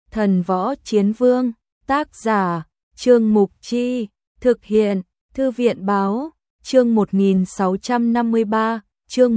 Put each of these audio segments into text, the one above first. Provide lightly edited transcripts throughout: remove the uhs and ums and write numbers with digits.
Thần Võ Chiến Vương, tác giả, Trương Mục Chi, thực hiện, Thư viện Báo, chương 1653, chương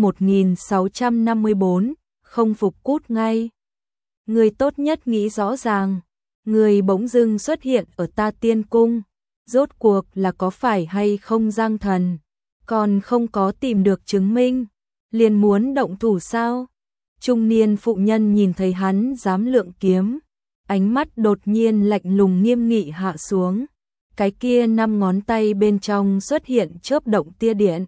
1654, không phục cút ngay. Người tốt nhất nghĩ rõ ràng, người bỗng dưng xuất hiện ở Ta Tiên Cung, rốt cuộc là có phải hay không Giang Thần, còn không có tìm được chứng minh, liền muốn động thủ sao? Trung niên phụ nhân nhìn thấy hắn dám lượng kiếm, ánh mắt đột nhiên lạnh lùng nghiêm nghị hạ xuống, cái kia 5 ngón tay bên trong xuất hiện chớp động tia điện.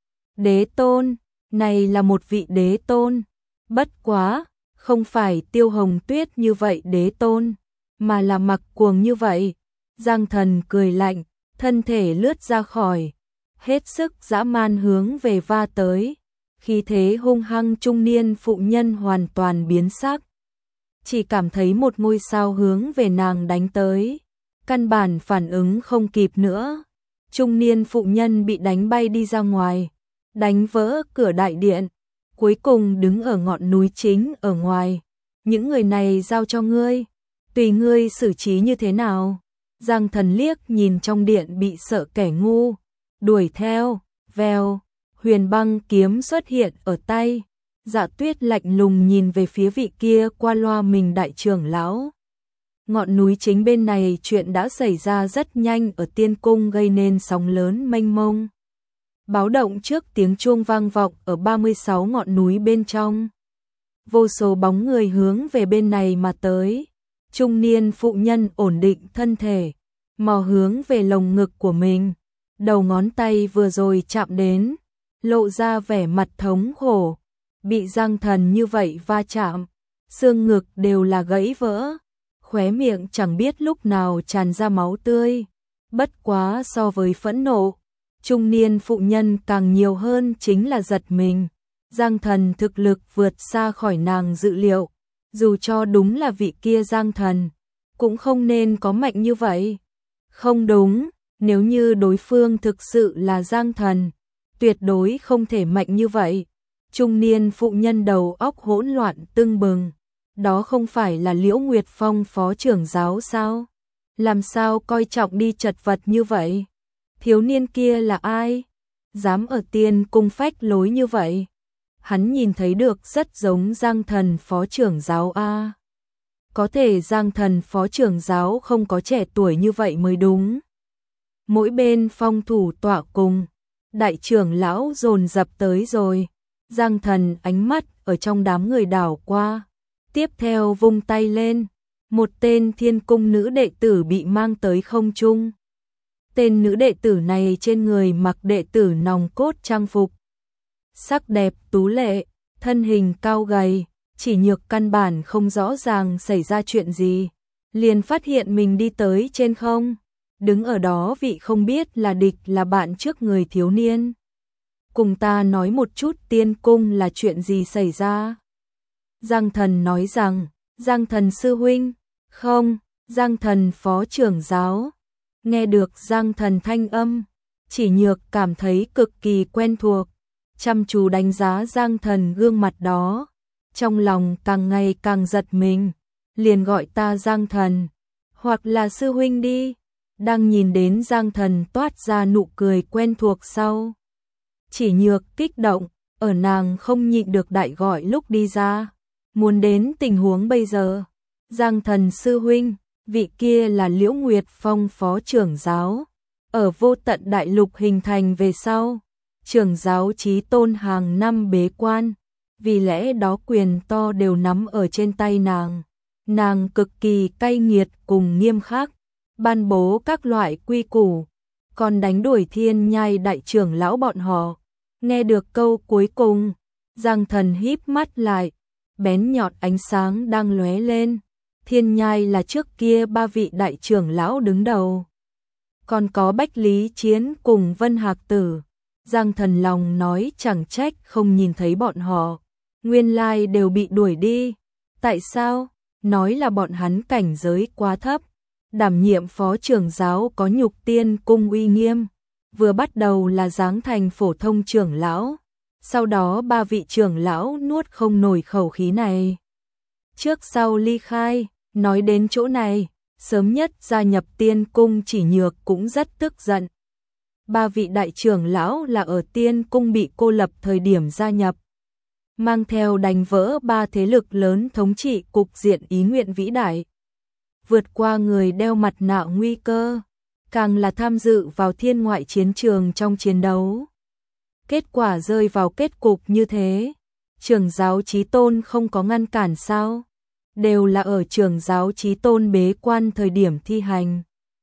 Đế tôn, này là một vị đế tôn, bất quá, không phải Tiêu Hồng Tuyết như vậy đế tôn, mà là Mặc Cuồng như vậy. Giang Thần cười lạnh, thân thể lướt ra khỏi, hết sức dã man hướng về va tới. Khi thế hung hăng trung niên phụ nhân hoàn toàn biến sắc. Chỉ cảm thấy một ngôi sao hướng về nàng đánh tới. Căn bản phản ứng không kịp nữa. Trung niên phụ nhân bị đánh bay đi ra ngoài. Đánh vỡ cửa đại điện. Cuối cùng đứng ở ngọn núi chính ở ngoài. Những người này giao cho ngươi. Tùy ngươi xử trí như thế nào. Giang Thần liếc nhìn trong điện bị sợ kẻ ngu. Đuổi theo, vèo. Huyền băng kiếm xuất hiện ở tay. Dạ Tuyết lạnh lùng nhìn về phía vị kia qua loa mình đại trưởng lão. Ngọn núi chính bên này chuyện đã xảy ra rất nhanh ở Tiên Cung gây nên sóng lớn mênh mông. Báo động trước tiếng chuông vang vọng ở 36 ngọn núi bên trong. Vô số bóng người hướng về bên này mà tới. Trung niên phụ nhân ổn định thân thể, mò hướng về lồng ngực của mình. Đầu ngón tay vừa rồi chạm đến, lộ ra vẻ mặt thống khổ, bị Giang Thần như vậy va chạm, xương ngực đều là gãy vỡ, khóe miệng chẳng biết lúc nào tràn ra máu tươi. Bất quá so với phẫn nộ, trung niên phụ nhân càng nhiều hơn chính là giật mình. Giang Thần thực lực vượt xa khỏi nàng dự liệu, dù cho đúng là vị kia Giang Thần, cũng không nên có mạnh như vậy. Không đúng, nếu như đối phương thực sự là Giang Thần, tuyệt đối không thể mạnh như vậy. Trung niên phụ nhân đầu óc hỗn loạn tưng bừng. Đó không phải là Liễu Nguyệt Phong phó trưởng giáo sao? Làm sao coi trọng đi chật vật như vậy? Thiếu niên kia là ai? Dám ở Tiên Cung phách lối như vậy? Hắn nhìn thấy được rất giống Giang Thần phó trưởng giáo a. Có thể Giang Thần phó trưởng giáo không có trẻ tuổi như vậy mới đúng. Mỗi bên phong thủ tọa cùng, đại trưởng lão dồn dập tới rồi. Giang Thần ánh mắt ở trong đám người đảo qua, tiếp theo vung tay lên, một tên Thiên Cung nữ đệ tử bị mang tới không trung. Tên nữ đệ tử này trên người mặc đệ tử nòng cốt trang phục, sắc đẹp tú lệ, thân hình cao gầy, chỉ nhược căn bản không rõ ràng xảy ra chuyện gì, liền phát hiện mình đi tới trên không. Đứng ở đó vị không biết là địch là bạn trước người thiếu niên. Cùng ta nói một chút Tiên Cung là chuyện gì xảy ra. Giang Thần nói rằng, Giang Thần sư huynh, không, Giang Thần phó trưởng giáo. Nghe được Giang Thần thanh âm, chỉ nhược cảm thấy cực kỳ quen thuộc, chăm chú đánh giá Giang Thần gương mặt đó. Trong lòng càng ngày càng giật mình, liền gọi ta Giang Thần, hoặc là sư huynh đi. Đang nhìn đến Giang Thần toát ra nụ cười quen thuộc sau. Chỉ nhược kích động, ở nàng không nhịn được đại gọi lúc đi ra. Muốn đến tình huống bây giờ. Giang Thần sư huynh, vị kia là Liễu Nguyệt Phong phó trưởng giáo. Ở Vô Tận Đại Lục hình thành về sau, trưởng giáo Chí Tôn hàng năm bế quan. Vì lẽ đó quyền to đều nắm ở trên tay nàng. Nàng cực kỳ cay nghiệt cùng nghiêm khắc, ban bố các loại quy củ, còn đánh đuổi Thiên Nhai đại trưởng lão bọn họ. Nghe được câu cuối cùng, Giang Thần híp mắt lại, bén nhọn ánh sáng đang lóe lên. Thiên Nhai là trước kia 3 vị đại trưởng lão đứng đầu, còn có Bách Lý Chiến cùng Vân Hạc Tử. Giang Thần lòng nói chẳng trách không nhìn thấy bọn họ, nguyên lai đều bị đuổi đi. Tại sao? Nói là bọn hắn cảnh giới quá thấp, đảm nhiệm phó trưởng giáo có nhục Tiên Cung uy nghiêm. Vừa bắt đầu là giáng thành phổ thông trưởng lão, sau đó 3 vị trưởng lão nuốt không nổi khẩu khí này. Trước sau ly khai, Nói đến chỗ này, sớm nhất gia nhập Tiên Cung Chỉ Nhược cũng rất tức giận. Ba vị đại trưởng lão là ở Tiên Cung bị cô lập thời điểm gia nhập, mang theo đánh vỡ ba thế lực lớn thống trị cục diện ý nguyện vĩ đại. Vượt qua người đeo mặt nạ nguy cơ, càng là tham dự vào thiên ngoại chiến trường trong chiến đấu. Kết quả rơi vào kết cục như thế, trưởng giáo Chí Tôn không có ngăn cản sao? Đều là ở trưởng giáo Chí Tôn bế quan thời điểm thi hành.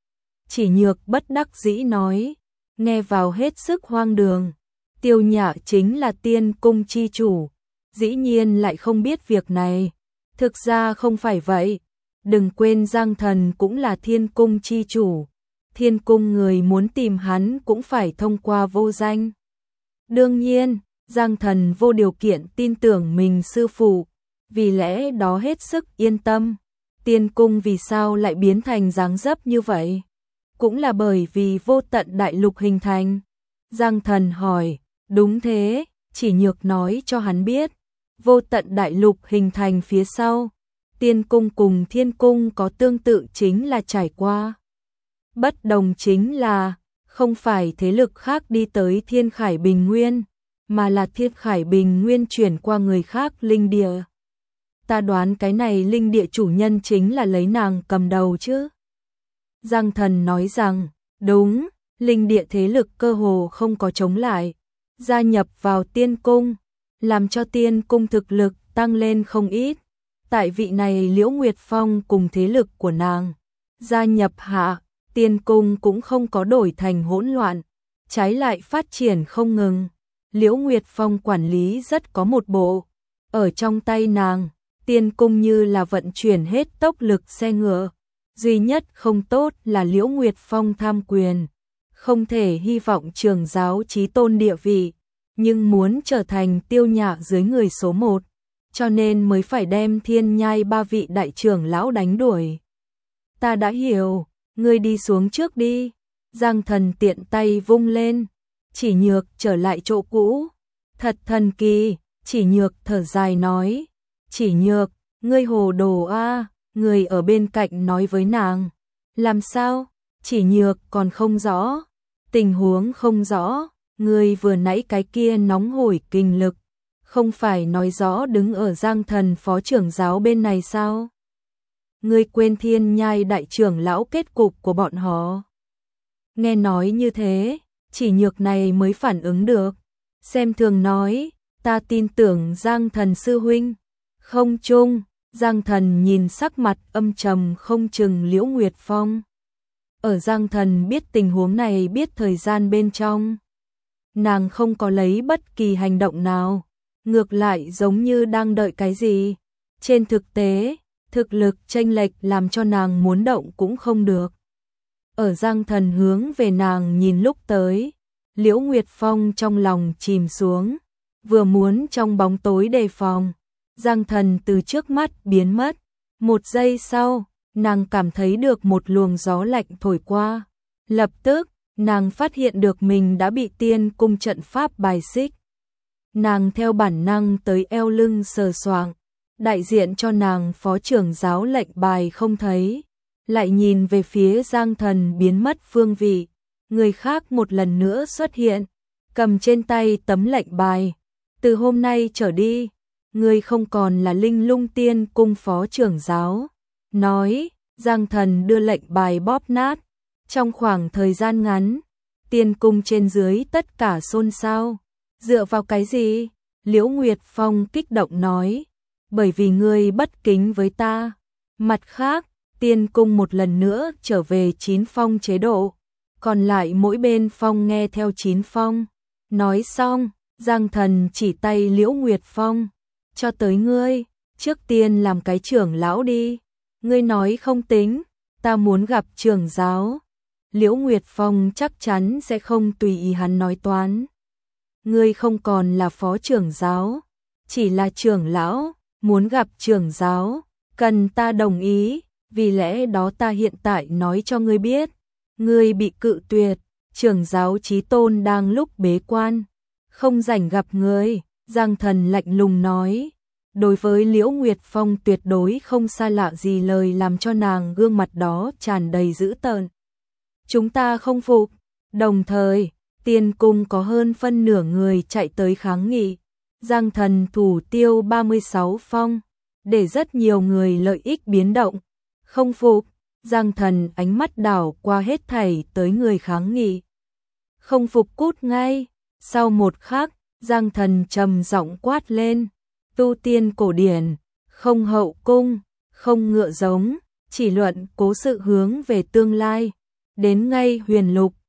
Chỉ Nhược bất đắc dĩ nói, nghe vào hết sức hoang đường. Tiêu Nhã chính là Tiên Cung chi chủ, dĩ nhiên lại không biết việc này. Thực ra không phải vậy, đừng quên Giang Thần cũng là Thiên Cung chi chủ. Thiên Cung người muốn tìm hắn cũng phải thông qua Vô Danh. Đương nhiên, Giang Thần vô điều kiện tin tưởng mình sư phụ, vì lẽ đó hết sức yên tâm. Tiên Cung vì sao lại biến thành dáng dấp như vậy? Cũng là bởi vì Vô Tận Đại Lục hình thành. Giang Thần hỏi, đúng thế, Chỉ Nhược nói cho hắn biết. Vô Tận Đại Lục hình thành phía sau, Tiên Cung cùng Thiên Cung có tương tự chính là trải qua. Bất đồng chính là, không phải thế lực khác đi tới Thiên Khải Bình Nguyên, mà là Thiên Khải Bình Nguyên chuyển qua người khác linh địa. Ta đoán cái này linh địa chủ nhân chính là lấy nàng cầm đầu chứ. Giang Thần nói rằng, đúng, linh địa thế lực cơ hồ không có chống lại, gia nhập vào Tiên Cung, làm cho Tiên Cung thực lực tăng lên không ít. Tại vị này Liễu Nguyệt Phong cùng thế lực của nàng gia nhập hạ, Tiên Cung cũng không có đổi thành hỗn loạn, trái lại phát triển không ngừng. Liễu Nguyệt Phong quản lý rất có một bộ, ở trong tay nàng, Tiên Cung như là vận chuyển hết tốc lực xe ngựa. Duy nhất không tốt là Liễu Nguyệt Phong tham quyền, không thể hy vọng trưởng giáo Chí Tôn địa vị, nhưng muốn trở thành Tiêu Nhã dưới người số 1, cho nên mới phải đem Thiên Nhai ba vị đại trưởng lão đánh đuổi. Ta đã hiểu, ngươi đi xuống trước đi. Giang Thần tiện tay vung lên, Chỉ Nhược trở lại chỗ cũ. Thật thần kỳ, Chỉ Nhược thở dài nói. Chỉ Nhược, ngươi hồ đồ a. Người ở bên cạnh nói với nàng. Làm sao? Chỉ Nhược còn không rõ. Tình huống không rõ, ngươi vừa nãy cái kia nóng hổi kinh lực, không phải nói rõ đứng ở Giang Thần phó trưởng giáo bên này sao? Ngươi quên Thiên Nhai đại trưởng lão kết cục của bọn họ. Nghe nói như thế, Chỉ Nhược này mới phản ứng được. Xem thường nói, ta tin tưởng Giang Thần sư huynh. Không chung, Giang Thần nhìn sắc mặt âm trầm không chừng Liễu Nguyệt Phong. Ở Giang Thần biết tình huống này biết thời gian bên trong, nàng không có lấy bất kỳ hành động nào, ngược lại giống như đang đợi cái gì. Trên thực tế, thực lực chênh lệch làm cho nàng muốn động cũng không được. Ở Giang Thần hướng về nàng nhìn lúc tới, Liễu Nguyệt Phong trong lòng chìm xuống, vừa muốn trong bóng tối đề phòng, Giang Thần từ trước mắt biến mất. Một giây sau, nàng cảm thấy được một luồng gió lạnh thổi qua. Lập tức, nàng phát hiện được mình đã bị Tiên Cung trận pháp bài xích. Nàng theo bản năng tới eo lưng sờ soạng, đại diện cho nàng phó trưởng giáo lệnh bài không thấy. Lại nhìn về phía Giang Thần biến mất phương vị, người khác một lần nữa xuất hiện, cầm trên tay tấm lệnh bài. Từ hôm nay trở đi, ngươi không còn là Linh Lung Tiên Cung phó trưởng giáo. Nói, Giang Thần đưa lệnh bài bóp nát. Trong khoảng thời gian ngắn, Tiên Cung trên dưới tất cả xôn xao. Dựa vào cái gì? Liễu Nguyệt Phong kích động nói, bởi vì ngươi bất kính với ta. Mặt khác, Tiên Cung một lần nữa trở về 9 phong chế độ, còn lại mỗi bên phong nghe theo 9 phong. Nói xong, Giang Thần chỉ tay Liễu Nguyệt Phong, cho tới ngươi, trước tiên làm cái trưởng lão đi. Ngươi nói không tính, ta muốn gặp trưởng giáo. Liễu Nguyệt Phong chắc chắn sẽ không tùy ý hắn nói toán. Ngươi không còn là phó trưởng giáo, chỉ là trưởng lão, muốn gặp trưởng giáo, cần ta đồng ý, vì lẽ đó ta hiện tại nói cho ngươi biết, ngươi bị cự tuyệt, trưởng giáo Chí Tôn đang lúc bế quan, không rảnh gặp ngươi. Giang Thần lạnh lùng nói, Đối với Liễu Nguyệt Phong tuyệt đối không xa lạ gì lời làm cho nàng gương mặt đó tràn đầy dữ tợn. Chúng ta không phục, đồng thời, Tiên cung có hơn phân nửa người chạy tới kháng nghị. Giang Thần thủ tiêu 36 phong, để rất nhiều người lợi ích biến động. Không phục, Giang Thần ánh mắt đảo qua hết thảy tới người kháng nghị. Không phục cút ngay, sau một khắc, Giang Thần trầm giọng quát lên. Tu tiên cổ điển, không hậu cung, không ngựa giống, chỉ luận cố sự hướng về tương lai. Đến ngay huyền lục,